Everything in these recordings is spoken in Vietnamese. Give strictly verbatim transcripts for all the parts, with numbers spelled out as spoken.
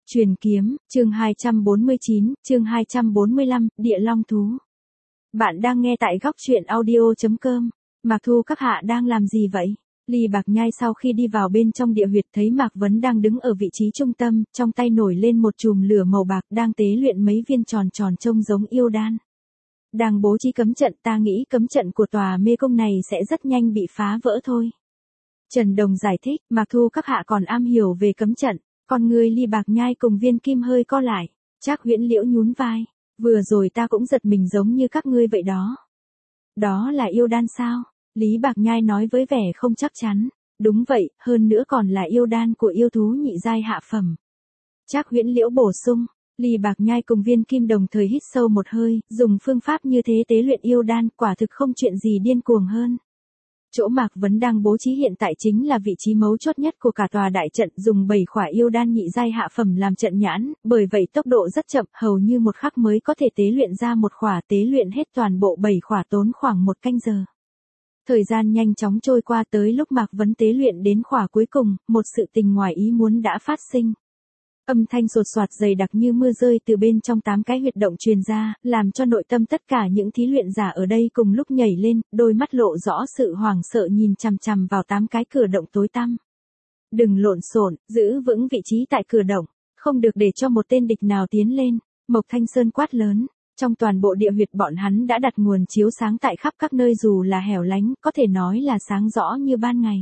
Truyền kiếm, chương hai trăm bốn mươi chín, chương hai trăm bốn mươi lăm, Địa Long Thú. Bạn đang nghe tại góc truyện audio chấm com. Mạc Thu các hạ đang làm gì vậy? Ly Bạc Nhai sau khi đi vào bên trong địa huyệt thấy Mạc Vấn đang đứng ở vị trí trung tâm, trong tay nổi lên một chùm lửa màu bạc đang tế luyện mấy viên tròn tròn trông giống yêu đan. Đang bố trí cấm trận, ta nghĩ cấm trận của tòa mê cung này sẽ rất nhanh bị phá vỡ thôi. Trần Đồng giải thích, Mạc Thu các hạ còn am hiểu về cấm trận. Còn người Ly Bạc Nhai cùng Viên Kim hơi co lại. Trác Huyễn Liễu nhún vai. Vừa rồi ta cũng giật mình giống như các ngươi vậy đó. Đó là yêu đan sao? Lý Bạc Nhai nói với vẻ không chắc chắn. Đúng vậy, hơn nữa còn là yêu đan của yêu thú nhị giai hạ phẩm. Trác Huyễn Liễu bổ sung. Ly Bạc Nhai cùng Viên Kim đồng thời hít sâu một hơi, dùng phương pháp như thế tế luyện yêu đan, quả thực không chuyện gì điên cuồng hơn. Chỗ Mạc Vấn đang bố trí hiện tại chính là vị trí mấu chốt nhất của cả tòa đại trận, dùng bảy khỏa yêu đan nhị giai hạ phẩm làm trận nhãn, bởi vậy tốc độ rất chậm, hầu như một khắc mới có thể tế luyện ra một khỏa, tế luyện hết toàn bộ bảy khỏa tốn khoảng một canh giờ. Thời gian nhanh chóng trôi qua, tới lúc Mạc Vấn tế luyện đến khỏa cuối cùng, một sự tình ngoài ý muốn đã phát sinh. Âm thanh sột soạt dày đặc như mưa rơi từ bên trong tám cái huyệt động truyền ra, làm cho nội tâm tất cả những thí luyện giả ở đây cùng lúc nhảy lên, đôi mắt lộ rõ sự hoảng sợ nhìn chằm chằm vào tám cái cửa động tối tăm. Đừng lộn xộn, giữ vững vị trí tại cửa động, không được để cho một tên địch nào tiến lên. Mộc Thanh Sơn quát lớn. Trong toàn bộ địa huyệt bọn hắn đã đặt nguồn chiếu sáng tại khắp các nơi, dù là hẻo lánh, có thể nói là sáng rõ như ban ngày.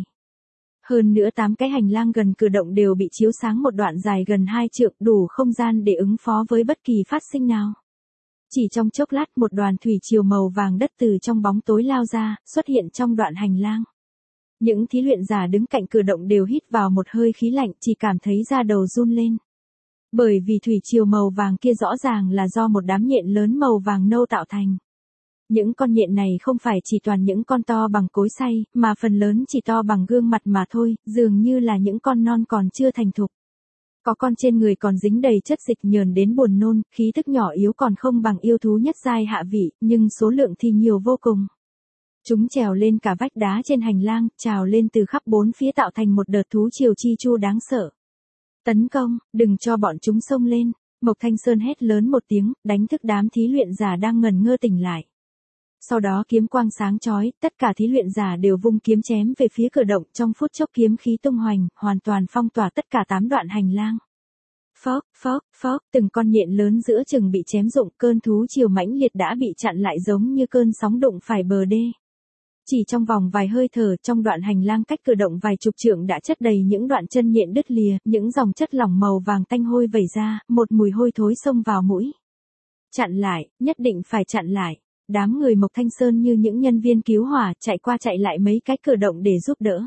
Hơn nữa tám cái hành lang gần cửa động đều bị chiếu sáng một đoạn dài gần hai trượng, đủ không gian để ứng phó với bất kỳ phát sinh nào. Chỉ trong chốc lát một đoàn thủy triều màu vàng đất từ trong bóng tối lao ra, xuất hiện trong đoạn hành lang. Những thí luyện giả đứng cạnh cửa động đều hít vào một hơi khí lạnh, chỉ cảm thấy da đầu run lên. Bởi vì thủy triều màu vàng kia rõ ràng là do một đám nhện lớn màu vàng nâu tạo thành. Những con nhện này không phải chỉ toàn những con to bằng cối xay, mà phần lớn chỉ to bằng gương mặt mà thôi, dường như là những con non còn chưa thành thục. Có con trên người còn dính đầy chất dịch nhờn đến buồn nôn, khí thức nhỏ yếu còn không bằng yêu thú nhất giai hạ vị, nhưng số lượng thì nhiều vô cùng. Chúng trèo lên cả vách đá trên hành lang, trào lên từ khắp bốn phía tạo thành một đợt thú triều chi chu đáng sợ. Tấn công, đừng cho bọn chúng xông lên. Mộc Thanh Sơn hét lớn một tiếng, đánh thức đám thí luyện giả đang ngẩn ngơ tỉnh lại. Sau đó kiếm quang sáng chói, tất cả thí luyện giả đều vung kiếm chém về phía cửa động, trong phút chốc kiếm khí tung hoành, hoàn toàn phong tỏa tất cả tám đoạn hành lang. Phốc, phốc, phốc, từng con nhện lớn giữa chừng bị chém rụng, cơn thú triều mãnh liệt đã bị chặn lại giống như cơn sóng đụng phải bờ đê. Chỉ trong vòng vài hơi thở, trong đoạn hành lang cách cửa động vài chục trượng đã chất đầy những đoạn chân nhện đứt lìa, những dòng chất lỏng màu vàng tanh hôi vẩy ra, một mùi hôi thối xông vào mũi. Chặn lại, nhất định phải chặn lại. Đám người Mộc Thanh Sơn như những nhân viên cứu hỏa, chạy qua chạy lại mấy cái cửa động để giúp đỡ.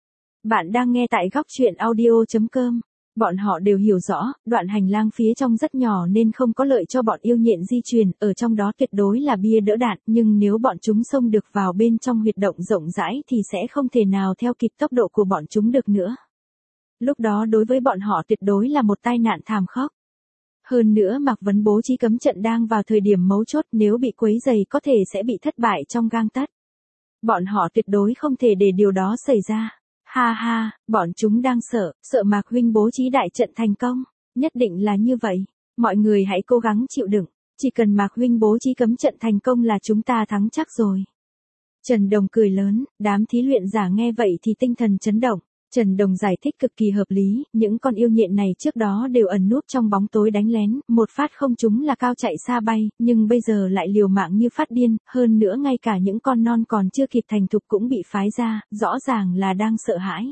Bạn đang nghe tại góc truyện audio chấm com. Bọn họ đều hiểu rõ, đoạn hành lang phía trong rất nhỏ nên không có lợi cho bọn yêu nhện di chuyển, ở trong đó tuyệt đối là bia đỡ đạn, nhưng nếu bọn chúng xông được vào bên trong huyệt động rộng rãi thì sẽ không thể nào theo kịp tốc độ của bọn chúng được nữa. Lúc đó đối với bọn họ tuyệt đối là một tai nạn thảm khốc. Hơn nữa Mạc Vấn bố trí cấm trận đang vào thời điểm mấu chốt, nếu bị quấy rầy có thể sẽ bị thất bại trong gang tấc. Bọn họ tuyệt đối không thể để điều đó xảy ra. Ha ha, bọn chúng đang sợ, sợ Mạc huynh bố trí đại trận thành công. Nhất định là như vậy. Mọi người hãy cố gắng chịu đựng. Chỉ cần Mạc huynh bố trí cấm trận thành công là chúng ta thắng chắc rồi. Trần Đồng cười lớn, đám thí luyện giả nghe vậy thì tinh thần chấn động. Trần Đồng giải thích cực kỳ hợp lý, những con yêu nhện này trước đó đều ẩn núp trong bóng tối đánh lén, một phát không trúng là cao chạy xa bay, nhưng bây giờ lại liều mạng như phát điên, hơn nữa ngay cả những con non còn chưa kịp thành thục cũng bị phái ra, rõ ràng là đang sợ hãi.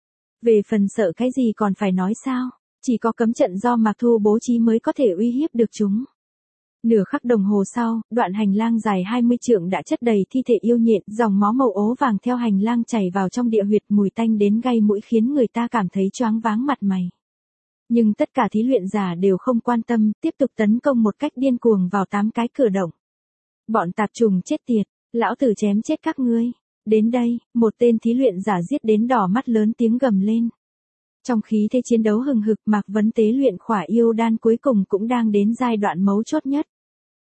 Về phần sợ cái gì còn phải nói sao, chỉ có cấm trận do Mạc Thu bố trí mới có thể uy hiếp được chúng. Nửa khắc đồng hồ sau, đoạn hành lang dài hai mươi trượng đã chất đầy thi thể yêu nhện, dòng máu màu ố vàng theo hành lang chảy vào trong địa huyệt, mùi tanh đến gây mũi khiến người ta cảm thấy choáng váng mặt mày. Nhưng tất cả thí luyện giả đều không quan tâm, tiếp tục tấn công một cách điên cuồng vào tám cái cửa động. Bọn tạp trùng chết tiệt, lão tử chém chết các ngươi. Đến đây, một tên thí luyện giả giết đến đỏ mắt lớn tiếng gầm lên. Trong khí thế chiến đấu hừng hực, Mạc Vấn tế luyện khỏa yêu đan cuối cùng cũng đang đến giai đoạn mấu chốt nhất.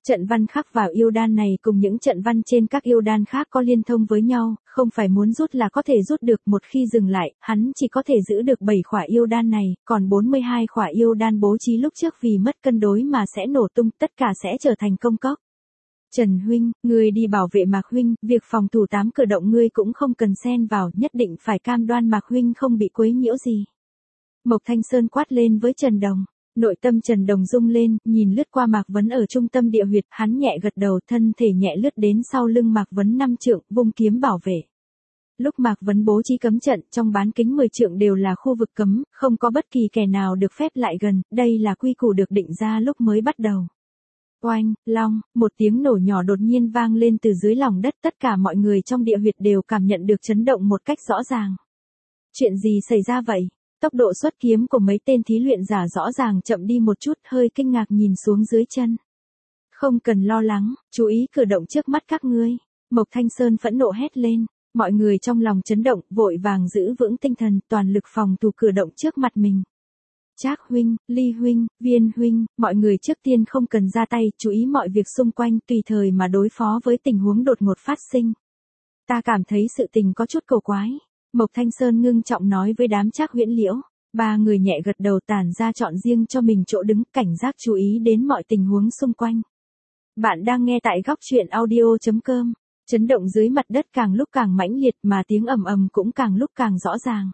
Trận văn khắc vào yêu đan này cùng những trận văn trên các yêu đan khác có liên thông với nhau, không phải muốn rút là có thể rút được, một khi dừng lại, hắn chỉ có thể giữ được bảy khỏa yêu đan này, còn bốn mươi hai khỏa yêu đan bố trí lúc trước vì mất cân đối mà sẽ nổ tung, tất cả sẽ trở thành công cốc. Trần huynh, ngươi đi bảo vệ Mạc huynh, việc phòng thủ tám cửa động ngươi cũng không cần xen vào, nhất định phải cam đoan Mạc huynh không bị quấy nhiễu gì. Mộc Thanh Sơn quát lên với Trần Đồng. Nội tâm Trần Đồng rung lên, nhìn lướt qua Mạc Vấn ở trung tâm địa huyệt, hắn nhẹ gật đầu, thân thể nhẹ lướt đến sau lưng Mạc Vấn năm trượng, vung kiếm bảo vệ. Lúc Mạc Vấn bố trí cấm trận, trong bán kính mười trượng đều là khu vực cấm, không có bất kỳ kẻ nào được phép lại gần, đây là quy củ được định ra lúc mới bắt đầu. Oanh, long, một tiếng nổ nhỏ đột nhiên vang lên từ dưới lòng đất, tất cả mọi người trong địa huyệt đều cảm nhận được chấn động một cách rõ ràng. Chuyện gì xảy ra vậy? Tốc độ xuất kiếm của mấy tên thí luyện giả rõ ràng chậm đi một chút, hơi kinh ngạc nhìn xuống dưới chân. Không cần lo lắng, chú ý cử động trước mắt các ngươi. Mộc Thanh Sơn phẫn nộ hét lên, mọi người trong lòng chấn động, vội vàng giữ vững tinh thần, toàn lực phòng thủ cử động trước mặt mình. Trác huynh, Ly huynh, Viên huynh, mọi người trước tiên không cần ra tay, chú ý mọi việc xung quanh, tùy thời mà đối phó với tình huống đột ngột phát sinh. Ta cảm thấy sự tình có chút cầu quái. Mộc Thanh Sơn ngưng trọng nói với đám Trác Huyễn Liễu, ba người nhẹ gật đầu tản ra chọn riêng cho mình chỗ đứng, cảnh giác chú ý đến mọi tình huống xung quanh. Bạn đang nghe tại góc truyện audio chấm com, chấn động dưới mặt đất càng lúc càng mãnh liệt mà tiếng ầm ầm cũng càng lúc càng rõ ràng.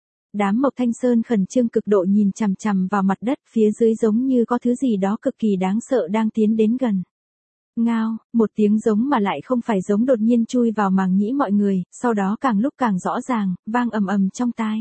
Đám Mộc Thanh Sơn khẩn trương cực độ nhìn chằm chằm vào mặt đất, phía dưới giống như có thứ gì đó cực kỳ đáng sợ đang tiến đến gần. Ngao, một tiếng giống mà lại không phải giống đột nhiên chui vào màng nhĩ mọi người, sau đó càng lúc càng rõ ràng, vang ầm ầm trong tai.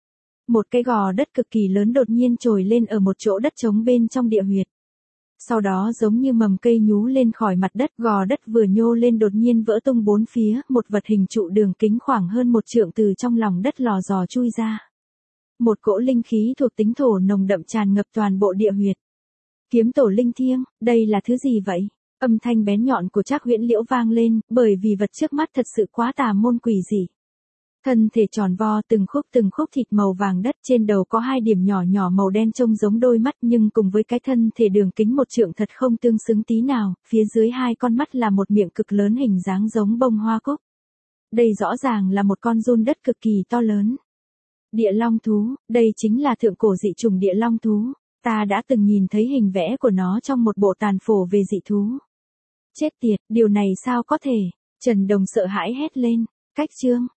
Một cái gò đất cực kỳ lớn đột nhiên trồi lên ở một chỗ đất trống bên trong địa huyệt. Sau đó giống như mầm cây nhú lên khỏi mặt đất, gò đất vừa nhô lên đột nhiên vỡ tung bốn phía, một vật hình trụ đường kính khoảng hơn một trượng từ trong lòng đất lò dò chui ra. Một cỗ linh khí thuộc tính thổ nồng đậm tràn ngập toàn bộ địa huyệt. Kiếm tổ linh thiêng, đây là thứ gì vậy? Âm thanh bén nhọn của Trác Huyễn Liễu vang lên, bởi vì vật trước mắt thật sự quá tà môn quỷ dị. Thân thể tròn vo, từng khúc từng khúc thịt màu vàng đất, trên đầu có hai điểm nhỏ nhỏ màu đen trông giống đôi mắt, nhưng cùng với cái thân thể đường kính một trượng thật không tương xứng tí nào, phía dưới hai con mắt là một miệng cực lớn hình dáng giống bông hoa cúc. Đây rõ ràng là một con giun đất cực kỳ to lớn. Địa long thú, đây chính là thượng cổ dị trùng địa long thú. Ta đã từng nhìn thấy hình vẽ của nó trong một bộ tàn phổ về dị thú. Chết tiệt, điều này sao có thể? Trần Đồng sợ hãi hét lên. Cách chương,